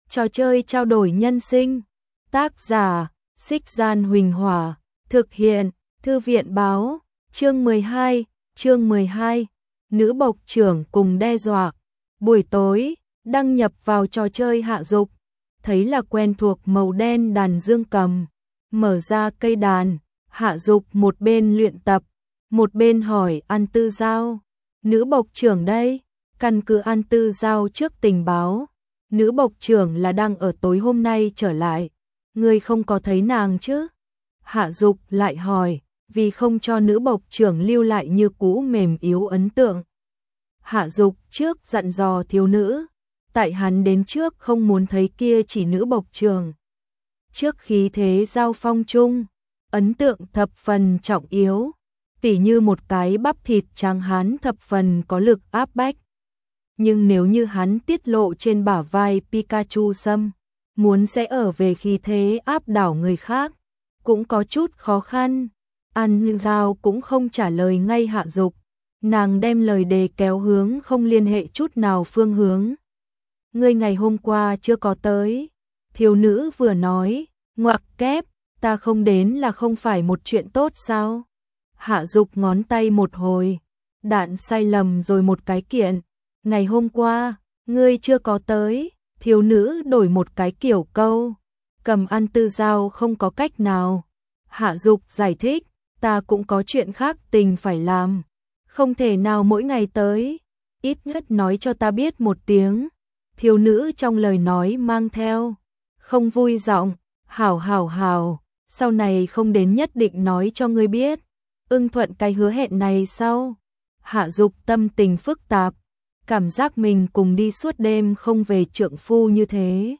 Trò chơi trao đổi nhân sinh. Tác giả: Xích Gian Huỳnh Hỏa. Thực hiện: Thư viện báo. Chương 12. Nữ bộc trưởng cùng đe dọa. Buổi tối, đăng nhập vào trò chơi Hạ Dục, thấy là quen thuộc màu đen đàn dương cầm. Mở ra cây đàn, Hạ Dục một bên luyện tập, một bên hỏi An Tư Giao. Nữ bộc trưởng đây? Căn cứ An Tư Giao trước tình báo, nữ bộc trưởng là đang ở tối hôm nay trở lại. Ngươi không có thấy nàng chứ? Hạ Dục lại hỏi, vì không cho nữ bộc trưởng lưu lại như cũ mềm yếu ấn tượng. Hạ Dục trước dặn dò thiếu nữ, tại hắn đến trước không muốn thấy kia chỉ nữ bộc trưởng. Trước khí thế giao phong chung, ấn tượng thập phần trọng yếu, tỉ như một cái bắp thịt trắng hán thập phần có lực áp bách. Nhưng nếu như hắn tiết lộ trên bả vai Pikachu Sâm, muốn sẽ ở về khí thế áp đảo người khác, cũng có chút khó khăn. An Giao cũng không trả lời ngay Hạ Dục, nàng đem lời đề kéo hướng không liên hệ chút nào phương hướng. Ngươi ngày hôm qua chưa có tới. Thiếu nữ vừa nói, ngoặc kép, ta không đến là không phải một chuyện tốt sao? Hạ Dục ngón tay một hồi, đạn sai lầm rồi một cái kiện. Ngày hôm qua, ngươi chưa có tới. Thiếu nữ đổi một cái kiểu câu, cầm An Tư Giao không có cách nào. Hạ Dục giải thích, ta cũng có chuyện khác tình phải làm, không thể nào mỗi ngày tới, ít nhất nói cho ta biết một tiếng. Thiếu nữ trong lời nói mang theo không vui giọng, hảo, sau này không đến nhất định nói cho ngươi biết. Ưng thuận cái hứa hẹn này sau. Hạ Dục tâm tình phức tạp, cảm giác mình cùng đi suốt đêm không về trượng phu như thế.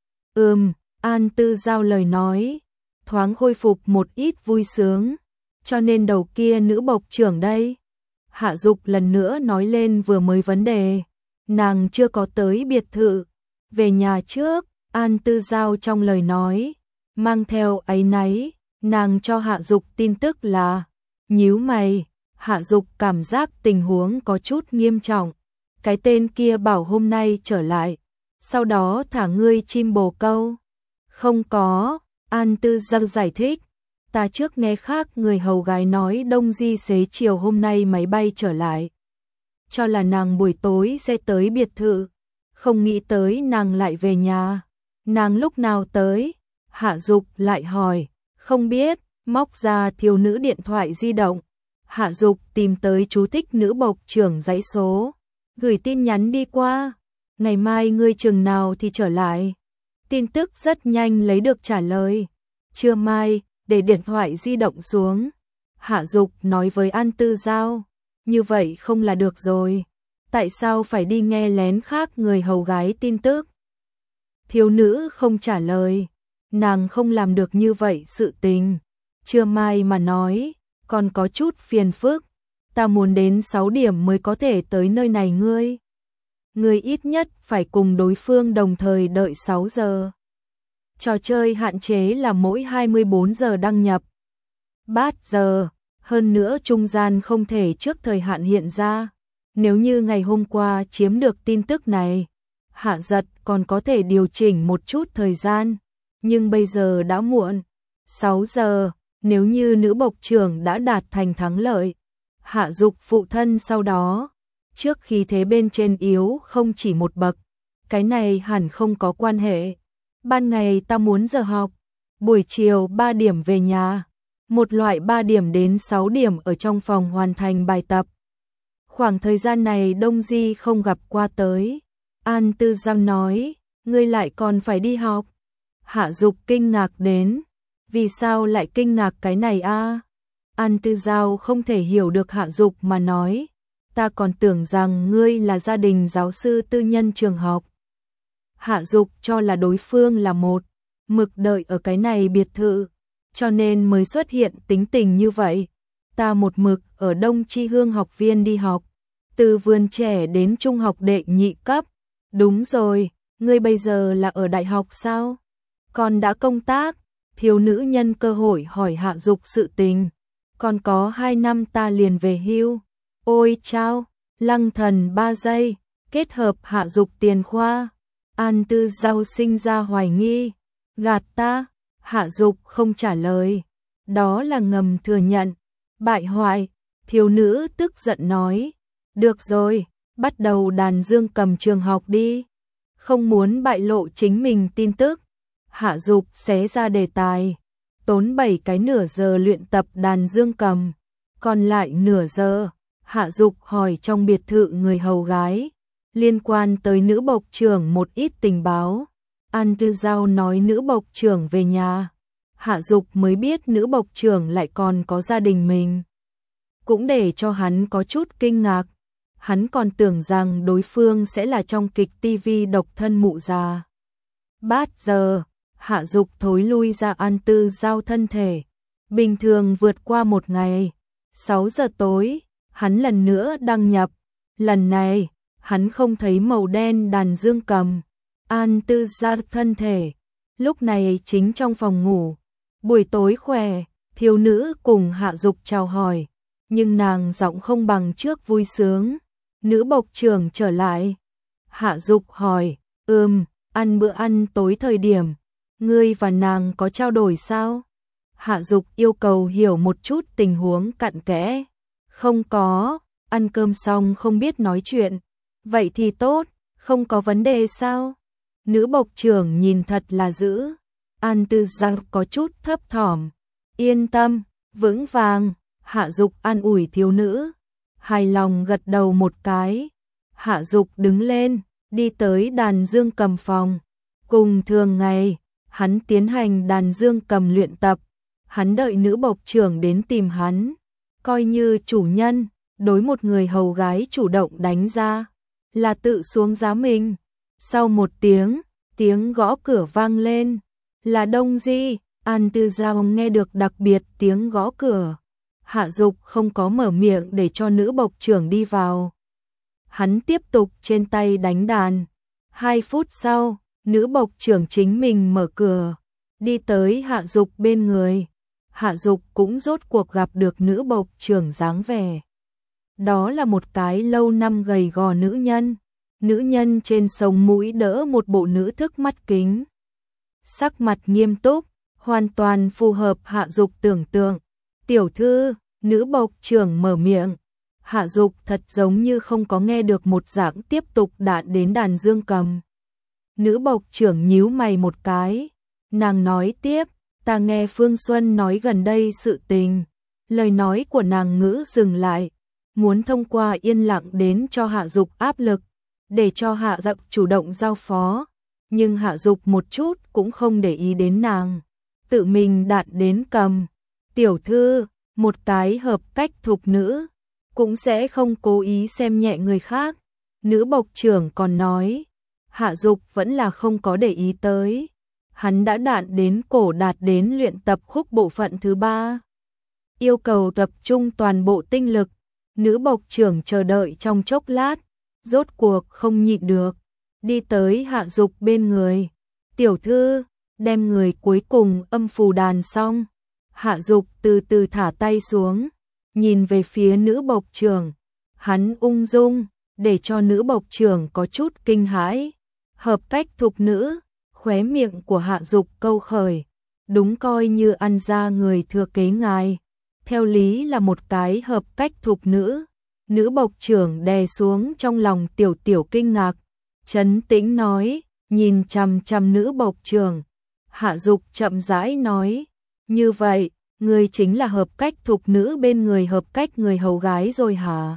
An Tư Giao lời nói, thoáng khôi phục một ít vui sướng, cho nên đầu kia nữ bộc trưởng đây. Hạ Dục lần nữa nói lên vừa mới vấn đề, nàng chưa có tới biệt thự, về nhà trước. An Tư Giao trong lời nói, mang theo áy náy, nàng cho Hạ Dục tin tức là, nhíu mày. Hạ Dục cảm giác tình huống có chút nghiêm trọng. Cái tên kia bảo hôm nay trở lại, sau đó thả ngươi chim bồ câu. Không có, An Tư Giao giải thích, ta trước nghe khác người hầu gái nói đông di xế chiều hôm nay máy bay trở lại, cho là nàng buổi tối sẽ tới biệt thự, không nghĩ tới nàng lại về nhà. Nàng lúc nào tới? Hạ Dục lại hỏi, không biết. Móc ra thiếu nữ điện thoại di động, Hạ Dục tìm tới chú thích nữ bộc trưởng dãy số, gửi tin nhắn đi qua, ngày mai ngươi chừng nào thì trở lại. Tin tức rất nhanh lấy được trả lời, trưa mai. Để điện thoại di động xuống, Hạ Dục nói với An Tư Giao, như vậy không là được rồi, tại sao phải đi nghe lén khác người hầu gái tin tức? Thiếu nữ không trả lời, nàng không làm được như vậy sự tình. Trưa mai mà nói, còn có chút phiền phức, ta muốn đến 6 điểm mới có thể tới nơi này ngươi. Ngươi ít nhất phải cùng đối phương đồng thời đợi 6 giờ. Trò chơi hạn chế là mỗi 24 giờ đăng nhập. 3 giờ, hơn nữa trung gian không thể trước thời hạn hiện ra. Nếu như ngày hôm qua chiếm được tin tức này, Hạ Giật còn có thể điều chỉnh một chút thời gian, nhưng bây giờ đã muộn. 6 giờ, nếu như nữ bộc trưởng đã đạt thành thắng lợi, Hạ Dục phụ thân sau đó, trước khi thế bên trên yếu không chỉ một bậc, cái này hẳn không có quan hệ. Ban ngày ta muốn giờ học, buổi chiều 3 điểm về nhà, một loại 3 điểm đến 6 điểm ở trong phòng hoàn thành bài tập. Khoảng thời gian này Đông Di không gặp qua tới. An Tư Giao nói, ngươi lại còn phải đi học. Hạ Dục kinh ngạc đến, vì sao lại kinh ngạc cái này a? An Tư Giao không thể hiểu được Hạ Dục mà nói, ta còn tưởng rằng ngươi là gia đình giáo sư tư nhân trường học. Hạ Dục cho là đối phương là một mực đợi ở cái này biệt thự, cho nên mới xuất hiện tính tình như vậy. Ta một mực ở Đông Chi Hương học viên đi học, từ vườn trẻ đến trung học đệ nhị cấp. Đúng rồi, ngươi bây giờ là ở đại học sao? Còn đã công tác? Thiếu nữ nhân cơ hội hỏi Hạ Dục sự tình. Còn có 2 năm ta liền về hưu. Ôi chao, Lăng Thần 3 giây, kết hợp Hạ Dục tiền khoa. An Tư Giao sinh ra hoài nghi. Gạt ta? Hạ Dục không trả lời. Đó là ngầm thừa nhận. Bại hoại. Thiếu nữ tức giận nói. Được rồi, bắt đầu đàn dương cầm trường học đi. Không muốn bại lộ chính mình tin tức. Hạ Dục xé ra đề tài. Tốn 7 cái nửa giờ luyện tập đàn dương cầm. Còn lại nửa giờ, Hạ Dục hỏi trong biệt thự người hầu gái. Liên quan tới nữ bộc trưởng một ít tình báo. An Tư Giao nói nữ bộc trưởng về nhà. Hạ Dục mới biết nữ bộc trưởng lại còn có gia đình mình. Cũng để cho hắn có chút kinh ngạc. Hắn còn tưởng rằng đối phương sẽ là trong kịch TV độc thân mụ già. Bát giờ, Hạ Dục thối lui ra An Tư Giao thân thể. Bình thường vượt qua một ngày. 6 giờ tối, hắn lần nữa đăng nhập. Lần này, hắn không thấy màu đen đàn dương cầm. An Tư Giao thân thể. Lúc này chính trong phòng ngủ. Buổi tối khỏe, thiếu nữ cùng Hạ Dục chào hỏi. Nhưng nàng giọng không bằng trước vui sướng. Nữ bộc trưởng trở lại. Hạ Dục hỏi, ăn bữa ăn tối thời điểm. Ngươi và nàng có trao đổi sao? Hạ Dục yêu cầu hiểu một chút tình huống cặn kẽ. Không có, ăn cơm xong không biết nói chuyện. Vậy thì tốt, không có vấn đề sao? Nữ bộc trưởng nhìn thật là dữ. An Tư Giao có chút thấp thỏm. Yên tâm, vững vàng. Hạ Dục an ủi thiếu nữ. Hài lòng gật đầu một cái. Hạ Dục đứng lên, đi tới đàn dương cầm phòng. Cùng thường ngày, hắn tiến hành đàn dương cầm luyện tập. Hắn đợi nữ bộc trưởng đến tìm hắn. Coi như chủ nhân, đối một người hầu gái chủ động đánh ra. Là tự xuống giá mình. Sau một tiếng gõ cửa vang lên. Là Đông Di. An Tư Giao nghe được đặc biệt tiếng gõ cửa. Hạ Dục không có mở miệng để cho nữ bộc trưởng đi vào. Hắn tiếp tục trên tay đánh đàn. 2 phút sau, nữ bộc trưởng chính mình mở cửa, đi tới Hạ Dục bên người. Hạ Dục cũng rốt cuộc gặp được nữ bộc trưởng dáng vẻ. Đó là một cái lâu năm gầy gò nữ nhân. Nữ nhân trên sống mũi đỡ một bộ nữ thức mắt kính. Sắc mặt nghiêm túc, hoàn toàn phù hợp Hạ Dục tưởng tượng. Tiểu thư, nữ bộc trưởng mở miệng. Hạ Dục thật giống như không có nghe được một dạng tiếp tục đạn đến đàn dương cầm. Nữ bộc trưởng nhíu mày một cái. Nàng nói tiếp, ta nghe Phương Xuân nói gần đây sự tình. Lời nói của nàng ngữ dừng lại. Muốn thông qua yên lặng đến cho Hạ Dục áp lực. Để cho Hạ Dục chủ động giao phó. Nhưng Hạ Dục một chút cũng không để ý đến nàng. Tự mình đạn đến cầm. Tiểu thư, một cái hợp cách thục nữ, cũng sẽ không cố ý xem nhẹ người khác. Nữ bộc trưởng còn nói, Hạ Dục vẫn là không có để ý tới. Hắn đã đạn đến cổ đạt đến luyện tập khúc bộ phận thứ 3. Yêu cầu tập trung toàn bộ tinh lực. Nữ bộc trưởng chờ đợi trong chốc lát, rốt cuộc không nhịn được. Đi tới Hạ Dục bên người. Tiểu thư, đem người cuối cùng âm phù đàn xong. Hạ Dục từ từ thả tay xuống, nhìn về phía nữ bộc trưởng. Hắn ung dung, để cho nữ bộc trưởng có chút kinh hãi. Hợp cách thục nữ, khóe miệng của Hạ Dục câu khởi. Đúng coi như ăn ra người thừa kế ngài. Theo lý là một cái hợp cách thục nữ. Nữ bộc trưởng đè xuống trong lòng tiểu tiểu kinh ngạc. Trấn tĩnh nói, nhìn chằm chằm nữ bộc trưởng. Hạ Dục chậm rãi nói, như vậy, người chính là hợp cách thục nữ bên người hợp cách người hầu gái rồi hả?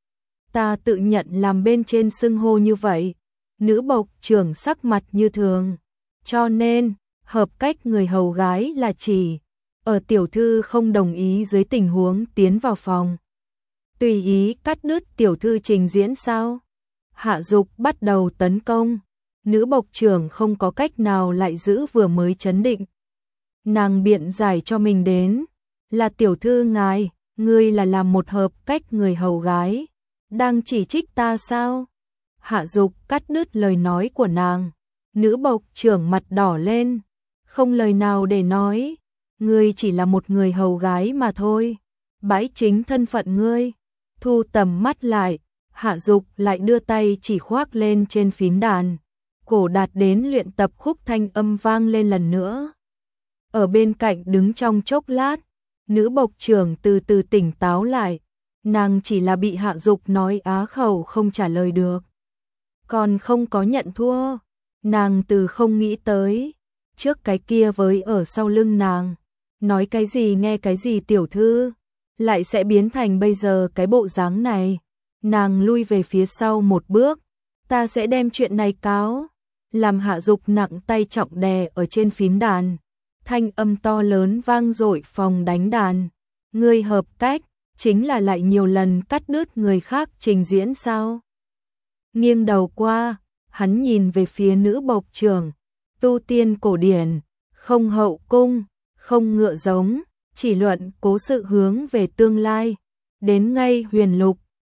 Ta tự nhận làm bên trên xưng hô như vậy. Nữ bộc trưởng sắc mặt như thường. Cho nên, hợp cách người hầu gái là chỉ ở tiểu thư không đồng ý dưới tình huống tiến vào phòng. Tùy ý cắt đứt tiểu thư trình diễn sao? Hạ Dục bắt đầu tấn công. Nữ bộc trưởng không có cách nào lại giữ vừa mới trấn định. Nàng biện giải cho mình đến. Là tiểu thư ngài, ngươi là làm một hợp cách người hầu gái. Đang chỉ trích ta sao? Hạ Dục cắt đứt lời nói của nàng. Nữ bộc trưởng mặt đỏ lên. Không lời nào để nói. Ngươi chỉ là một người hầu gái mà thôi. Bãi chính thân phận ngươi. Thu tầm mắt lại. Hạ Dục lại đưa tay chỉ khoác lên trên phím đàn. cổ đạt đến luyện tập khúc thanh âm vang lên lần nữa. Ở bên cạnh đứng trong chốc lát, nữ bộc trưởng từ từ tỉnh táo lại, nàng chỉ là bị Hạ Dục nói á khẩu không trả lời được. Còn không có nhận thua, nàng từ không nghĩ tới, trước cái kia với ở sau lưng nàng, nói cái gì nghe cái gì tiểu thư, lại sẽ biến thành bây giờ cái bộ dáng này. Nàng lui về phía sau một bước, ta sẽ đem chuyện này cáo, làm Hạ Dục nặng tay trọng đè ở trên phím đàn. Thanh âm to lớn vang dội phòng đánh đàn. Ngươi hợp cách, chính là lại nhiều lần cắt đứt người khác trình diễn sao? Nghiêng đầu qua, hắn nhìn về phía nữ bộc trưởng, tu tiên cổ điển, không hậu cung, không ngựa giống, chỉ luận cố sự hướng về tương lai. Đến ngay huyền lục,